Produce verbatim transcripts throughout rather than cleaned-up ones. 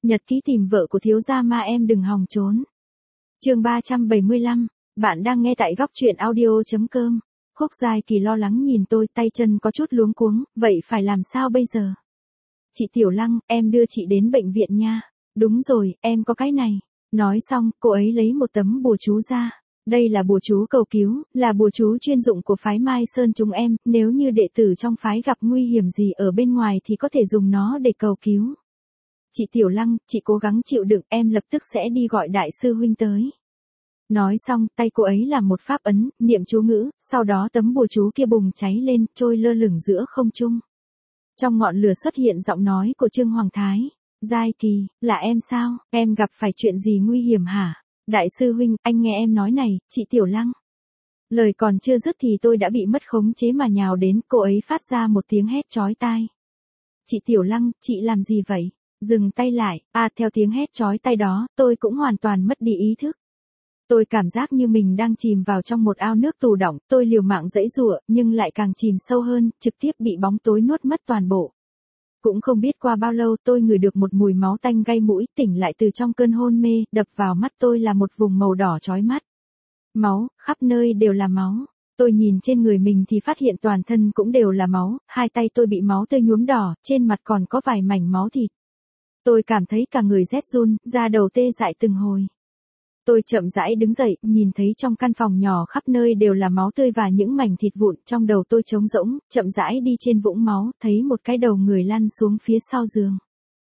Nhật ký tìm vợ của thiếu gia ma em đừng hòng trốn. Chương ba trăm bảy mươi lăm, bạn đang nghe tại góc truyện audio chấm com. Khúc Giai Kỳ lo lắng nhìn tôi, tay chân có chút luống cuống, vậy phải làm sao bây giờ? Chị Tiểu Lăng, em đưa chị đến bệnh viện nha. Đúng rồi, em có cái này. Nói xong, cô ấy lấy một tấm bùa chú ra. Đây là bùa chú cầu cứu, là bùa chú chuyên dụng của phái Mai Sơn chúng em, nếu như đệ tử trong phái gặp nguy hiểm gì ở bên ngoài thì có thể dùng nó để cầu cứu. Chị Tiểu Lăng, chị cố gắng chịu đựng, em lập tức sẽ đi gọi đại sư huynh tới. Nói xong, tay cô ấy làm một pháp ấn, niệm chú ngữ, sau đó tấm bùa chú kia bùng cháy lên, trôi lơ lửng giữa không trung. Trong ngọn lửa xuất hiện giọng nói của Trương Hoàng Thái. Giai Kỳ, là em sao, em gặp phải chuyện gì nguy hiểm hả? Đại sư huynh, anh nghe em nói này, chị Tiểu Lăng. Lời còn chưa dứt thì tôi đã bị mất khống chế mà nhào đến, cô ấy phát ra một tiếng hét chói tai. Chị Tiểu Lăng, chị làm gì vậy? Dừng tay lại, à theo tiếng hét chói tai đó, tôi cũng hoàn toàn mất đi ý thức. Tôi cảm giác như mình đang chìm vào trong một ao nước tù đọng, tôi liều mạng giãy giụa, nhưng lại càng chìm sâu hơn, trực tiếp bị bóng tối nuốt mất toàn bộ. Cũng không biết qua bao lâu tôi ngửi được một mùi máu tanh gây mũi, tỉnh lại từ trong cơn hôn mê, đập vào mắt tôi là một vùng màu đỏ chói mắt. Máu, khắp nơi đều là máu. Tôi nhìn trên người mình thì phát hiện toàn thân cũng đều là máu, hai tay tôi bị máu tươi nhuốm đỏ, trên mặt còn có vài mảnh máu thịt. Tôi cảm thấy cả người rét run, da đầu tê dại từng hồi. Tôi chậm rãi đứng dậy, nhìn thấy trong căn phòng nhỏ khắp nơi đều là máu tươi và những mảnh thịt vụn, trong đầu tôi trống rỗng, chậm rãi đi trên vũng máu, thấy một cái đầu người lăn xuống phía sau giường.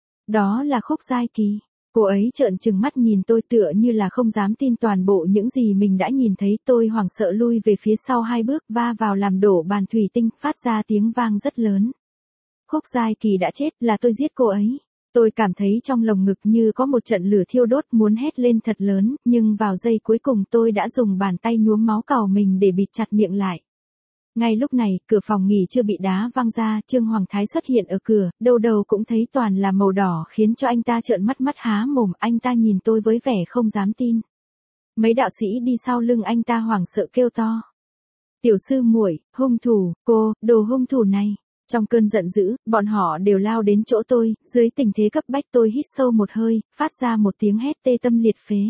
Đó là Khúc Giai Kỳ. Cô ấy trợn trừng mắt nhìn tôi tựa như là không dám tin toàn bộ những gì mình đã nhìn thấy. Tôi hoảng sợ lui về phía sau hai bước, va vào làm đổ bàn thủy tinh, phát ra tiếng vang rất lớn. Khúc Giai Kỳ đã chết, là tôi giết cô ấy. Tôi cảm thấy trong lồng ngực như có một trận lửa thiêu đốt, muốn hét lên thật lớn, nhưng vào giây cuối cùng tôi đã dùng bàn tay nhuốm máu cào mình để bịt chặt miệng lại. Ngay lúc này, cửa phòng nghỉ chưa bị đá văng ra, Trương Hoàng Thái xuất hiện ở cửa, đâu đầu cũng thấy toàn là màu đỏ khiến cho anh ta trợn mắt mắt há mồm, anh ta nhìn tôi với vẻ không dám tin. Mấy đạo sĩ đi sau lưng anh ta hoảng sợ kêu to. Tiểu sư muội, hung thủ, cô, đồ hung thủ này. Trong cơn giận dữ, bọn họ đều lao đến chỗ tôi, dưới tình thế cấp bách tôi hít sâu một hơi, phát ra một tiếng hét tê tâm liệt phế.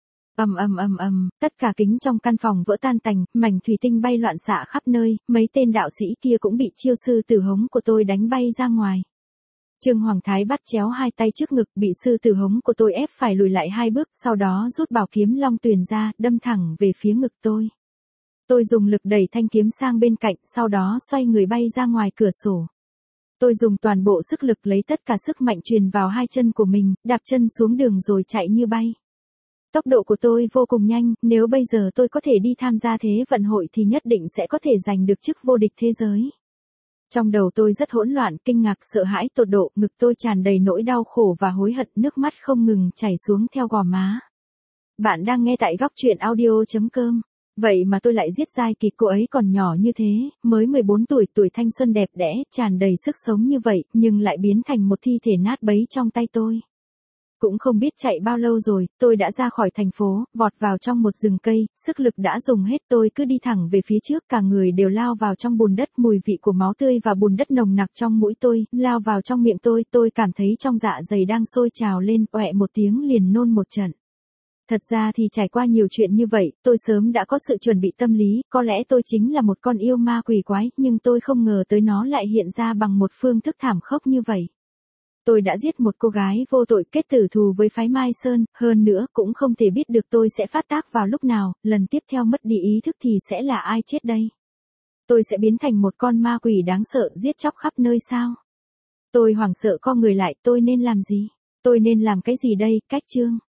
Ầm ầm ầm ầm, tất cả kính trong căn phòng vỡ tan tành, mảnh thủy tinh bay loạn xạ khắp nơi, mấy tên đạo sĩ kia cũng bị chiêu sư tử hống của tôi đánh bay ra ngoài. Trương Hoàng Thái bắt chéo hai tay trước ngực, bị sư tử hống của tôi ép phải lùi lại hai bước, sau đó rút bảo kiếm long tuyền ra, đâm thẳng về phía ngực tôi. Tôi dùng lực đẩy thanh kiếm sang bên cạnh, sau đó xoay người bay ra ngoài cửa sổ. Tôi dùng toàn bộ sức lực lấy tất cả sức mạnh truyền vào hai chân của mình, đạp chân xuống đường rồi chạy như bay. Tốc độ của tôi vô cùng nhanh, nếu bây giờ tôi có thể đi tham gia thế vận hội thì nhất định sẽ có thể giành được chức vô địch thế giới. Trong đầu tôi rất hỗn loạn, kinh ngạc, sợ hãi tột độ, ngực tôi tràn đầy nỗi đau khổ và hối hận, nước mắt không ngừng chảy xuống theo gò má. Bạn đang nghe tại góc truyện audio chấm com. Vậy mà tôi lại giết Giai Kỳ, cô ấy còn nhỏ như thế, mới mười bốn tuổi, tuổi thanh xuân đẹp đẽ, tràn đầy sức sống như vậy, nhưng lại biến thành một thi thể nát bấy trong tay tôi. Cũng không biết chạy bao lâu rồi, tôi đã ra khỏi thành phố, vọt vào trong một rừng cây, sức lực đã dùng hết, tôi cứ đi thẳng về phía trước, cả người đều lao vào trong bùn đất, mùi vị của máu tươi và bùn đất nồng nặc trong mũi tôi, lao vào trong miệng tôi, tôi cảm thấy trong dạ dày đang sôi trào lên, oẹ một tiếng liền nôn một trận. Thật ra thì trải qua nhiều chuyện như vậy, tôi sớm đã có sự chuẩn bị tâm lý, có lẽ tôi chính là một con yêu ma quỷ quái, nhưng tôi không ngờ tới nó lại hiện ra bằng một phương thức thảm khốc như vậy. Tôi đã giết một cô gái vô tội, kết tử thù với phái Mai Sơn, hơn nữa cũng không thể biết được tôi sẽ phát tác vào lúc nào, lần tiếp theo mất đi ý thức thì sẽ là ai chết đây? Tôi sẽ biến thành một con ma quỷ đáng sợ giết chóc khắp nơi sao? Tôi hoảng sợ co người lại, tôi nên làm gì? Tôi nên làm cái gì đây? Cách chương.